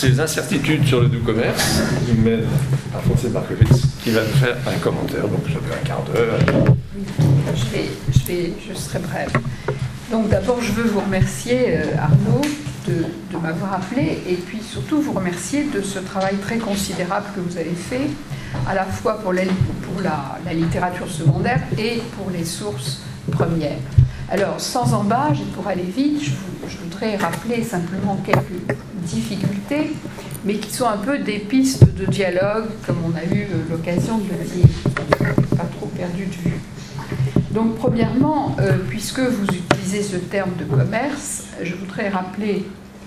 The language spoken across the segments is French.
Ces incertitudes sur le doux commerce nous mènent à Francis Markowitz qui va nous faire un commentaire, donc j'avais un quart d'heure. Oui, je serai brève. Donc d'abord, je veux vous remercier, Arnaud, de m'avoir appelé, et puis surtout vous remercier de ce travail très considérable que vous avez fait, à la fois pour la littérature secondaire et pour les sources premières. Alors, sans embâge, et pour aller vite, je voudrais rappeler simplement quelques difficultés, mais qui sont un peu des pistes de dialogue, comme on a eu l'occasion de le dire, pas trop perdu de vue. Donc, premièrement, puisque vous utilisez ce terme de commerce, je voudrais rappeler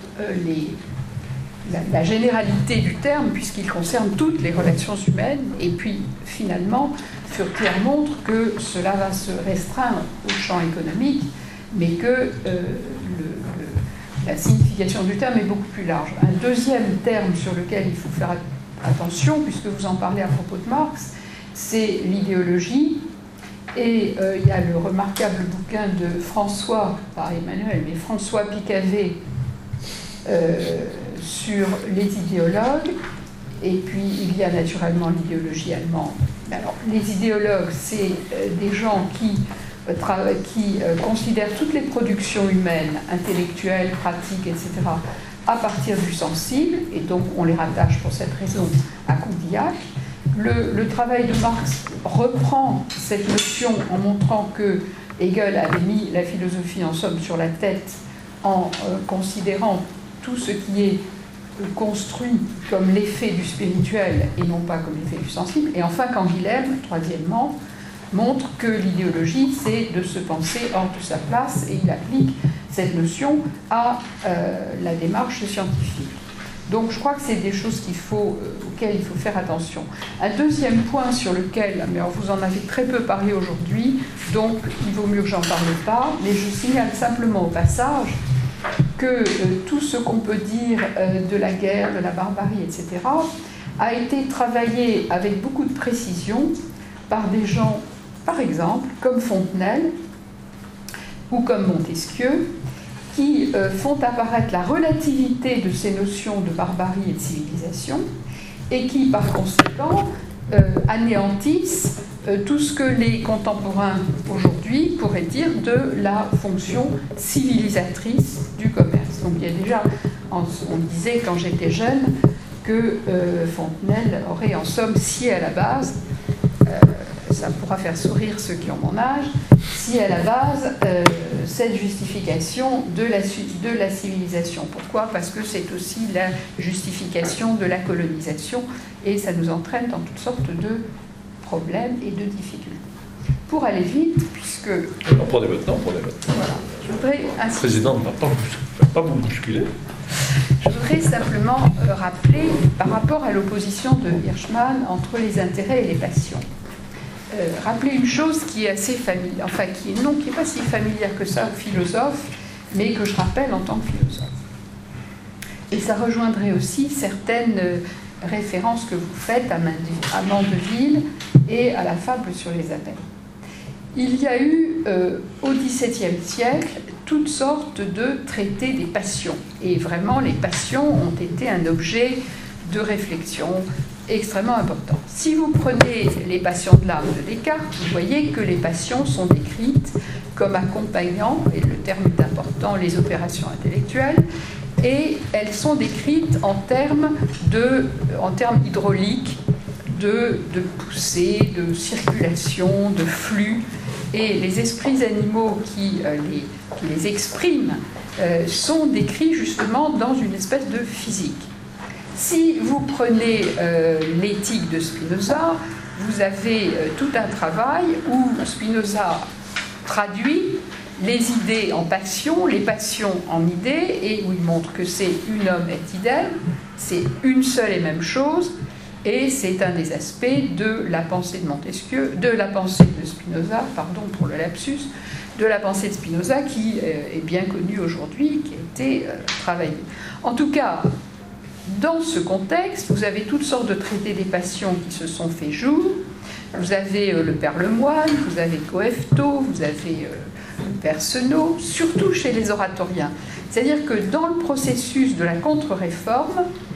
la généralité du terme, puisqu'il concerne toutes les relations humaines, et puis, finalement, Furtière montre que cela va se restreindre au champ économique, mais que la signification du terme est beaucoup plus large. Un deuxième terme sur lequel il faut faire attention, puisque vous en parlez à propos de Marx, c'est l'idéologie. Et il y a le remarquable bouquin de François, pas Emmanuel, mais François Picavet sur les idéologues. Et puis il y a naturellement l'idéologie allemande. Alors, les idéologues, c'est des gens qui considèrent toutes les productions humaines, intellectuelles, pratiques, etc., à partir du sensible, et donc on les rattache pour cette raison à Condillac. Le travail de Marx reprend cette notion en montrant que Hegel avait mis la philosophie en somme sur la tête en considérant tout ce qui est construit comme l'effet du spirituel et non pas comme l'effet du sensible. Et enfin, Canguilhem, troisièmement, montre que l'idéologie, c'est de se penser hors de sa place, et il applique cette notion à la démarche scientifique. Donc je crois que c'est des choses auxquelles il faut faire attention. Un deuxième point sur lequel, mais alors vous en avez très peu parlé aujourd'hui, donc il vaut mieux que j'en parle pas, mais je signale simplement au passage que tout ce qu'on peut dire de la guerre, de la barbarie, etc., a été travaillé avec beaucoup de précision par des gens, par exemple, comme Fontenelle ou comme Montesquieu, qui font apparaître la relativité de ces notions de barbarie et de civilisation, et qui, par conséquent, anéantissent tout ce que les contemporains aujourd'hui pourraient dire de la fonction civilisatrice du commerce. Donc il y a déjà, on disait quand j'étais jeune, que Fontenelle aurait en somme scié à la base, ça pourra faire sourire ceux qui ont mon âge, scié à la base cette justification de la civilisation. Pourquoi ? Parce que c'est aussi la justification de la colonisation, et ça nous entraîne dans toutes sortes de problèmes et de difficultés. Pour aller vite, puisque... Prenez votre temps, prenez votre temps. Voilà. Je voudrais insister... Président, ne va pas vous bousculer. Je voudrais simplement rappeler, par rapport à l'opposition de Hirschman entre les intérêts et les passions, rappeler une chose qui est assez familière, enfin qui n'est pas si familière que ça aux philosophes, mais que je rappelle en tant que philosophe. Et ça rejoindrait aussi certaines références que vous faites à Mandeville et à la fable sur les abeilles. Il y a eu au XVIIe siècle toutes sortes de traités des passions, et vraiment les passions ont été un objet de réflexion extrêmement important. Si vous prenez les passions de l'âme de Descartes, vous voyez que les passions sont décrites comme accompagnant, et le terme est important, les opérations intellectuelles, et elles sont décrites en termes hydrauliques, de poussée, de circulation, de flux, et les esprits animaux qui les expriment sont décrits justement dans une espèce de physique. Si vous prenez l'éthique de Spinoza, vous avez tout un travail où Spinoza traduit les idées en passions, les passions en idées, et où il montre que c'est une homme et idem, c'est une seule et même chose, et c'est un des aspects de la pensée de Montesquieu, de la pensée de Spinoza, pardon pour le lapsus, de la pensée de Spinoza qui est bien connue aujourd'hui, qui a été travaillée. En tout cas, dans ce contexte, vous avez toutes sortes de traités des passions qui se sont fait jour. Vous avez le Père Lemoine, vous avez Coefto, vous avez le Père Senot, surtout chez les oratoriens. C'est-à-dire que dans le processus de la contre-réforme,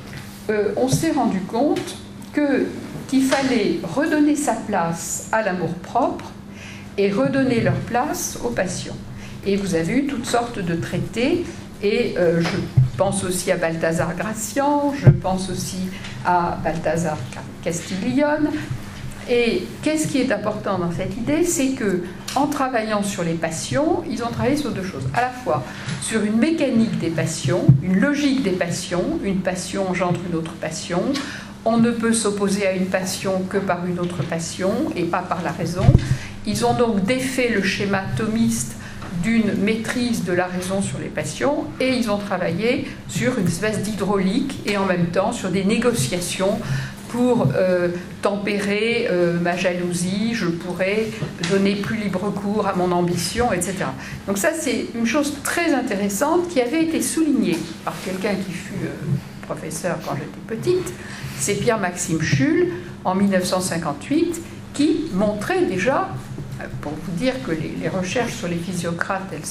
on s'est rendu compte qu'il fallait redonner sa place à l'amour-propre et redonner leur place aux passions. Et vous avez eu toutes sortes de traités, et je pense aussi à Balthazar Gracian, je pense aussi à Balthazar Castiglione. Et qu'est-ce qui est important dans cette idée? C'est qu'en travaillant sur les passions, ils ont travaillé sur deux choses. À la fois sur une mécanique des passions, une logique des passions, une passion engendre une autre passion. On ne peut s'opposer à une passion que par une autre passion et pas par la raison. Ils ont donc défait le schéma thomiste d'une maîtrise de la raison sur les passions, et ils ont travaillé sur une espèce d'hydraulique et en même temps sur des négociations pour tempérer ma jalousie, je pourrais donner plus libre cours à mon ambition, etc. Donc ça, c'est une chose très intéressante qui avait été soulignée par quelqu'un qui fut professeur quand j'étais petite, c'est Pierre-Maxime Schull, en 1958, qui montrait déjà, pour vous dire que les recherches sur les physiocrates, elles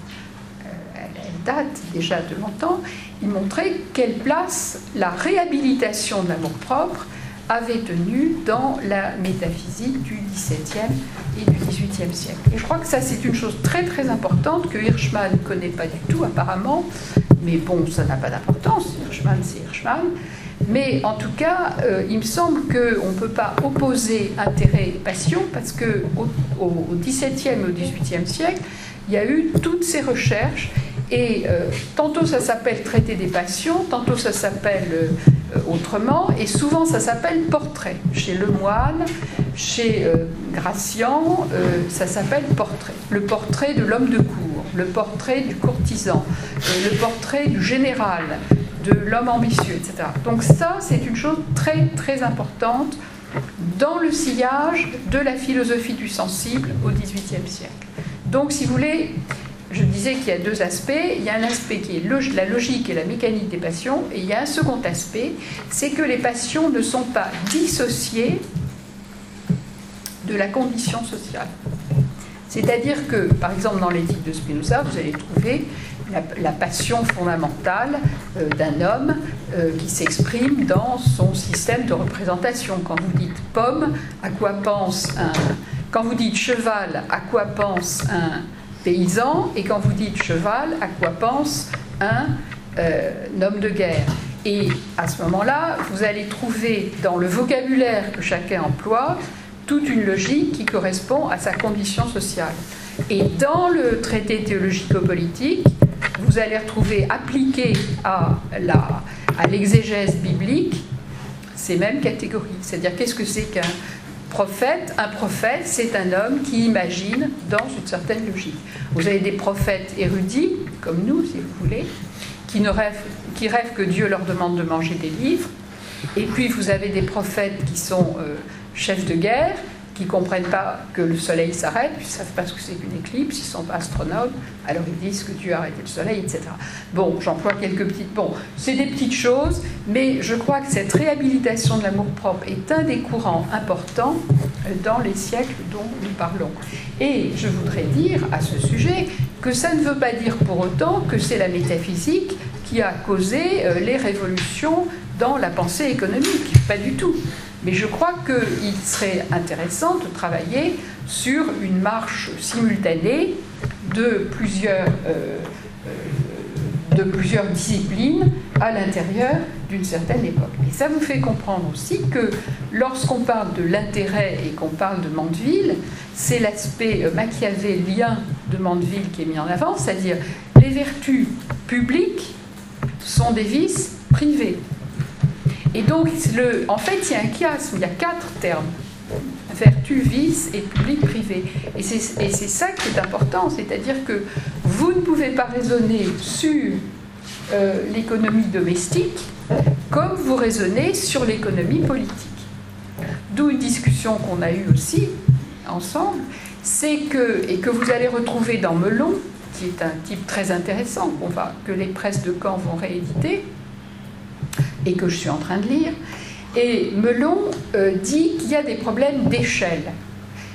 datent déjà de longtemps, il montrait quelle place la réhabilitation de l'amour-propre avait tenu dans la métaphysique du XVIIe et du XVIIIe siècle. Et je crois que ça, c'est une chose très très importante que Hirschman ne connaît pas du tout apparemment, mais bon, ça n'a pas d'importance, Hirschman c'est Hirschman. Mais en tout cas, il me semble qu'on ne peut pas opposer intérêt et passion, parce qu'au XVIIe et au XVIIIe siècle, il y a eu toutes ces recherches, et tantôt ça s'appelle Traité des passions, tantôt ça s'appelle autrement, et souvent ça s'appelle portrait. Chez Lemoine, chez Gracian, ça s'appelle portrait. Le portrait de l'homme de cour, le portrait du courtisan, le portrait du général, de l'homme ambitieux, etc. Donc ça, c'est une chose très très importante dans le sillage de la philosophie du sensible au XVIIIe siècle. Donc, si vous voulez, je disais qu'il y a deux aspects. Il y a un aspect qui est la logique et la mécanique des passions, et il y a un second aspect, c'est que les passions ne sont pas dissociées de la condition sociale. C'est-à-dire que, par exemple, dans l'éthique de Spinoza, vous allez trouver la passion fondamentale d'un homme qui s'exprime dans son système de représentation. Quand vous dites pomme, à quoi pense un... Quand vous dites cheval, à quoi pense un paysan? Et quand vous dites cheval, à quoi pense un homme de guerre? Et à ce moment-là, vous allez trouver dans le vocabulaire que chacun emploie toute une logique qui correspond à sa condition sociale. Et dans le traité théologico-politique, vous allez retrouver appliqué à l'exégèse biblique ces mêmes catégories. C'est-à-dire, qu'est-ce que c'est qu'un prophète? Un prophète, c'est un homme qui imagine dans une certaine logique. Vous avez des prophètes érudits, comme nous, si vous voulez, qui rêvent que Dieu leur demande de manger des livres. Et puis, vous avez des prophètes qui sont chefs de guerre, qui ne comprennent pas que le soleil s'arrête, puis ils ne savent pas ce que c'est qu'une éclipse, ils ne sont pas astronomes, alors ils disent que Dieu a arrêté le soleil, etc. Bon, j'emploie quelques petites... Bon, c'est des petites choses, mais je crois que cette réhabilitation de l'amour-propre est un des courants importants dans les siècles dont nous parlons. Et je voudrais dire à ce sujet que ça ne veut pas dire pour autant que c'est la métaphysique qui a causé les révolutions dans la pensée économique, pas du tout. Mais je crois qu'il serait intéressant de travailler sur une marche simultanée de plusieurs disciplines à l'intérieur d'une certaine époque. Et ça vous fait comprendre aussi que lorsqu'on parle de l'intérêt et qu'on parle de Mandeville, c'est l'aspect machiavélien de Mandeville qui est mis en avant, c'est-à-dire les vertus publiques sont des vices privés. Et donc, en fait, il y a un chiasme, il y a 4 termes. Vertu, vice et public, privé. Et c'est ça qui est important, c'est-à-dire que vous ne pouvez pas raisonner sur l'économie domestique comme vous raisonnez sur l'économie politique. D'où une discussion qu'on a eue aussi ensemble, c'est et que vous allez retrouver dans Melon, qui est un type très intéressant, que les presses de Caen vont rééditer, et que je suis en train de lire. Et Melon dit qu'il y a des problèmes d'échelle.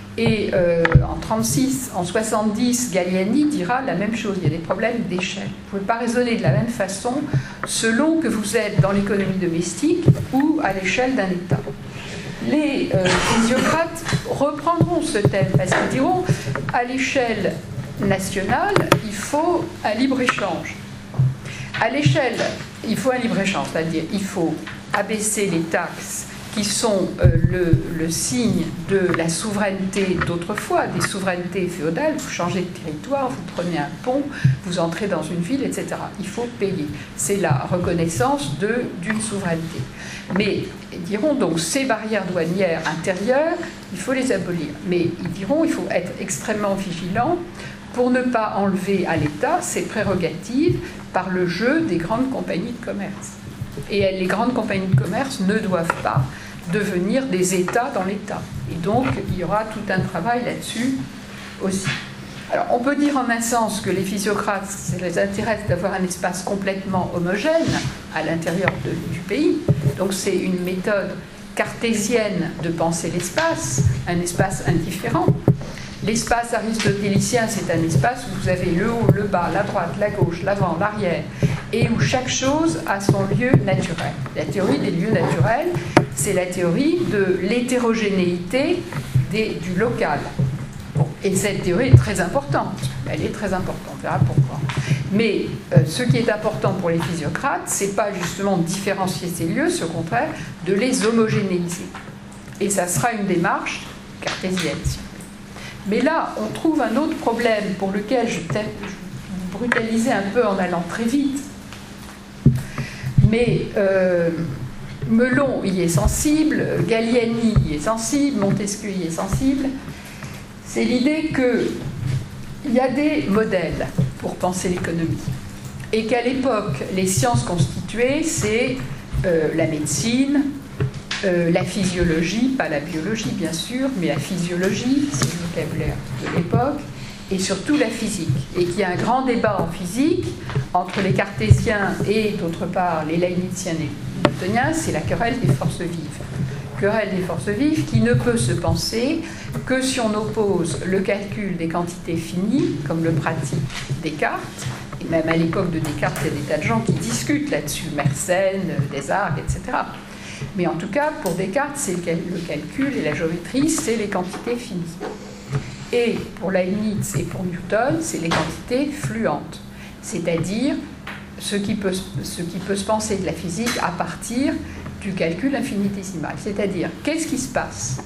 Et en 36, en 70, Galliani dira la même chose. Il y a des problèmes d'échelle. Vous ne pouvez pas raisonner de la même façon selon que vous êtes dans l'économie domestique ou à l'échelle d'un État. Les physiocrates reprendront ce thème parce qu'ils diront à l'échelle nationale, il faut un libre-échange. À l'échelle, il faut un libre-échange, c'est-à-dire il faut abaisser les taxes qui sont le signe de la souveraineté d'autrefois, des souverainetés féodales. Vous changez de territoire, vous prenez un pont, vous entrez dans une ville, etc. Il faut payer. C'est la reconnaissance d'une souveraineté. Mais ils diront donc ces barrières douanières intérieures, il faut les abolir. Mais ils diront il faut être extrêmement vigilant pour ne pas enlever à l'État ses prérogatives par le jeu des grandes compagnies de commerce. Et les grandes compagnies de commerce ne doivent pas devenir des États dans l'État. Et donc, il y aura tout un travail là-dessus aussi. Alors, on peut dire en un sens que les physiocrates, ça les intéresse d'avoir un espace complètement homogène à l'intérieur du pays. Donc, c'est une méthode cartésienne de penser l'espace, un espace indifférent. L'espace aristotélicien, c'est un espace où vous avez le haut, le bas, la droite, la gauche, l'avant, l'arrière, et où chaque chose a son lieu naturel. La théorie des lieux naturels, c'est la théorie de l'hétérogénéité du local. Bon, et cette théorie est très importante. Elle est très importante, on verra pourquoi. Mais ce qui est important pour les physiocrates, c'est pas justement de différencier ces lieux, c'est au contraire de les homogénéiser. Et ça sera une démarche cartésienne, si vous voulez. Mais là, on trouve un autre problème pour lequel je vais vous brutaliser un peu en allant très vite. Mais Melon y est sensible, Galliani y est sensible, Montesquieu y est sensible. C'est l'idée qu'il y a des modèles pour penser l'économie. Et qu'à l'époque, les sciences constituées, c'est la médecine, la physiologie, pas la biologie bien sûr, mais la physiologie, c'est le vocabulaire de l'époque, et surtout la physique. Et qu'il y a un grand débat en physique entre les cartésiens et d'autre part les leibniziens et newtoniens, c'est la querelle des forces vives. Querelle des forces vives qui ne peut se penser que si on oppose le calcul des quantités finies, comme le pratique Descartes, et même à l'époque de Descartes, il y a des tas de gens qui discutent là-dessus, Mersenne, Desargues, etc. Mais en tout cas, pour Descartes, c'est le calcul et la géométrie, c'est les quantités finies. Et pour Leibniz et pour Newton, c'est les quantités fluentes, c'est-à-dire ce qui peut se penser de la physique à partir du calcul infinitésimal. C'est-à-dire, qu'est-ce qui se passe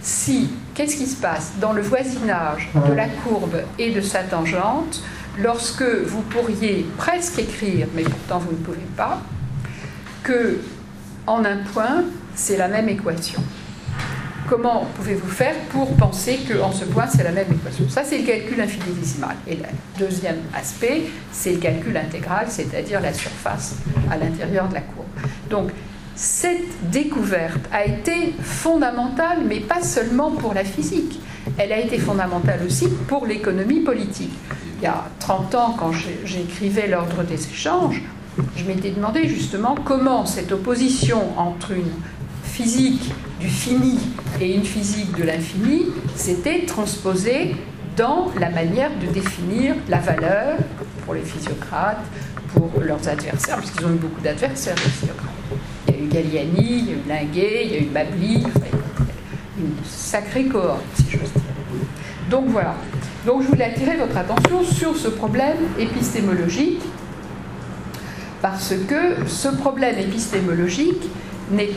dans le voisinage de la courbe et de sa tangente lorsque vous pourriez presque écrire, mais pourtant vous ne pouvez pas, que en un point, c'est la même équation. Comment pouvez-vous faire pour penser qu'en ce point, c'est la même équation? Ça, c'est le calcul infinitésimal. Et le deuxième aspect, c'est le calcul intégral, c'est-à-dire la surface à l'intérieur de la courbe. Donc, cette découverte a été fondamentale, mais pas seulement pour la physique. Elle a été fondamentale aussi pour l'économie politique. Il y a 30 ans, quand j'écrivais l'ordre des échanges, je m'étais demandé justement comment cette opposition entre une physique du fini et une physique de l'infini s'était transposée dans la manière de définir la valeur pour les physiocrates, pour leurs adversaires, parce qu'ils ont eu beaucoup d'adversaires, les physiocrates. Il y a eu Galliani, il y a eu Linguet, il y a eu Bably, une sacrée cohorte, si j'ose dire. Donc voilà. Donc je voulais attirer votre attention sur ce problème épistémologique, parce que ce problème épistémologique est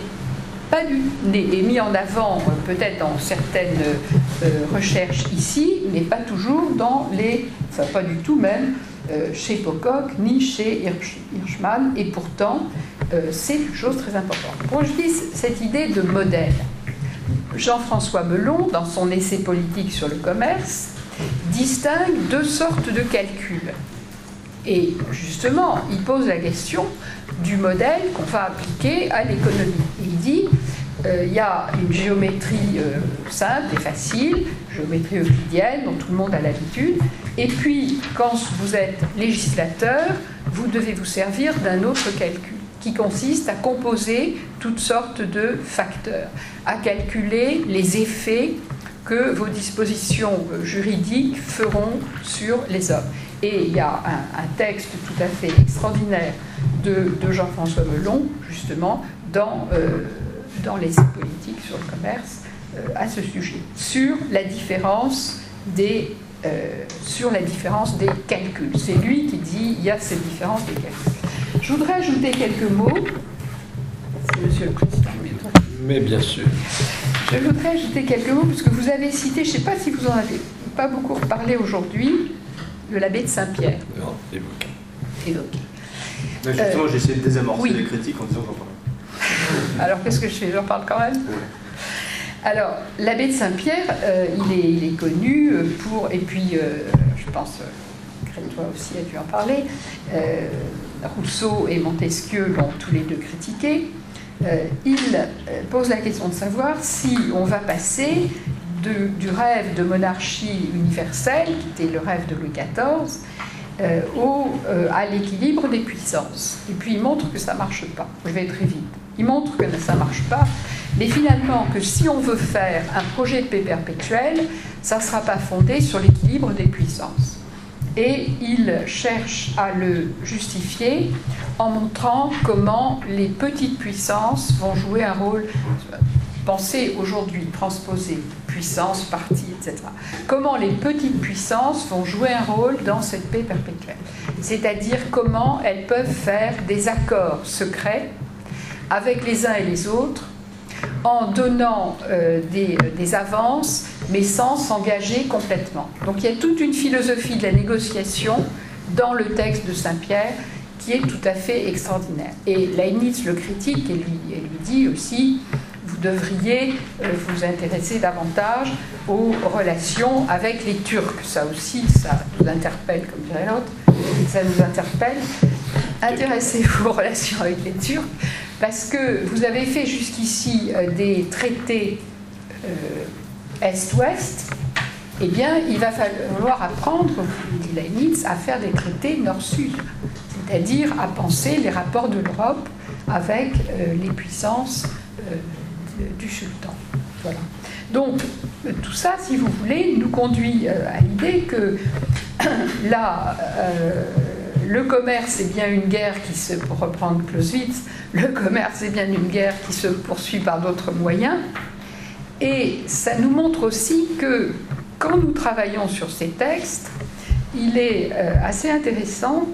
mis en avant peut-être dans certaines recherches ici, mais pas toujours pas du tout même chez Pocock ni chez Hirschman, et pourtant c'est une chose très importante. Pour je dis cette idée de modèle, Jean-François Melon, dans son essai politique sur le commerce, distingue deux sortes de calculs. Et justement, il pose la question du modèle qu'on va appliquer à l'économie. Il dit il y a une géométrie simple et facile, géométrie euclidienne dont tout le monde a l'habitude, et puis quand vous êtes législateur, vous devez vous servir d'un autre calcul qui consiste à composer toutes sortes de facteurs, à calculer les effets que vos dispositions juridiques feront sur les hommes. Et il y a un texte tout à fait extraordinaire de Jean-François Melon, justement, dans l'essai politique sur le commerce, à ce sujet, sur la différence des calculs. C'est lui qui dit il y a cette différence des calculs. Je voudrais ajouter quelques mots, Monsieur le Président. Mais bien sûr. Je voudrais ajouter quelques mots, puisque vous avez cité, je ne sais pas si vous en avez pas beaucoup reparlé aujourd'hui, de l'abbé de Saint-Pierre. Non, évoqué. Mais justement, j'ai essayé de désamorcer oui. les critiques en disant j'en parle. Alors, qu'est-ce que je fais? J'en parle quand même. Oui. Alors, l'abbé de Saint-Pierre, il est connu pour, et puis, je pense, Crétois aussi a dû en parler, Rousseau et Montesquieu l'ont tous les deux critiqué. Il pose la question de savoir si on va passer du rêve de monarchie universelle, qui était le rêve de Louis XIV, à l'équilibre des puissances. Et puis il montre que ça ne marche pas. Je vais très vite. Il montre que ça ne marche pas, mais finalement que si on veut faire un projet de paix perpétuelle, ça ne sera pas fondé sur l'équilibre des puissances. Et il cherche à le justifier en montrant comment les petites puissances vont jouer un rôle. Pensez aujourd'hui, transposer puissance, parti, etc. Comment les petites puissances vont jouer un rôle dans cette paix perpétuelle. C'est-à-dire comment elles peuvent faire des accords secrets avec les uns et les autres en donnant des avances, mais sans s'engager complètement. Donc il y a toute une philosophie de la négociation dans le texte de Saint-Pierre qui est tout à fait extraordinaire. Et Leibniz le critique et lui dit aussi, vous devriez vous intéresser davantage aux relations avec les Turcs. Ça aussi, ça nous interpelle, comme dirait l'autre, ça nous interpelle. Intéressez-vous aux relations avec les Turcs, parce que vous avez fait jusqu'ici des traités Est-Ouest, eh bien, il va falloir apprendre, dit Leibniz, à faire des traités Nord-Sud, c'est-à-dire à penser les rapports de l'Europe avec les puissances du sultan. Voilà. Donc, tout ça, si vous voulez, nous conduit à l'idée que là, le commerce est bien une guerre qui se, pour reprendre Clausewitz, le commerce est bien une guerre qui se poursuit par d'autres moyens. Et ça nous montre aussi que quand nous travaillons sur ces textes, il est assez intéressant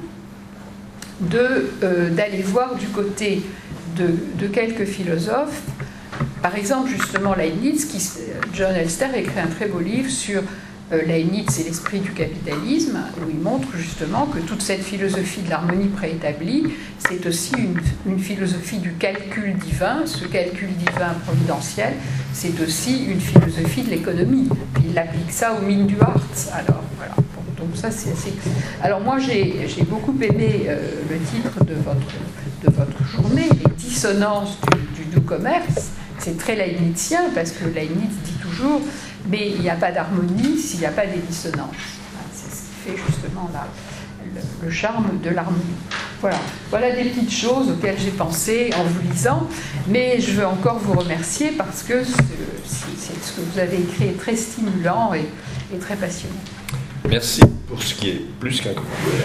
d'aller voir du côté de quelques philosophes. Par exemple, justement, Leibniz, John Elster écrit un très beau livre sur Leibniz et l'esprit du capitalisme, où il montre justement que toute cette philosophie de l'harmonie préétablie, c'est aussi une philosophie du calcul divin. Ce calcul divin providentiel, c'est aussi une philosophie de l'économie. Il applique ça aux mines du Harz. Alors, voilà. Bon, donc ça, c'est assez... Alors moi, j'ai beaucoup aimé le titre de votre journée, les dissonances du doux commerce. C'est très leibnizien, parce que Leibniz dit toujours mais il n'y a pas d'harmonie s'il n'y a pas des dissonances. C'est ce qui fait justement le charme de l'harmonie. Voilà des petites choses auxquelles j'ai pensé en vous lisant, mais je veux encore vous remercier parce que ce que vous avez écrit est très stimulant et très passionnant. Merci pour ce qui est plus qu'un commentaire.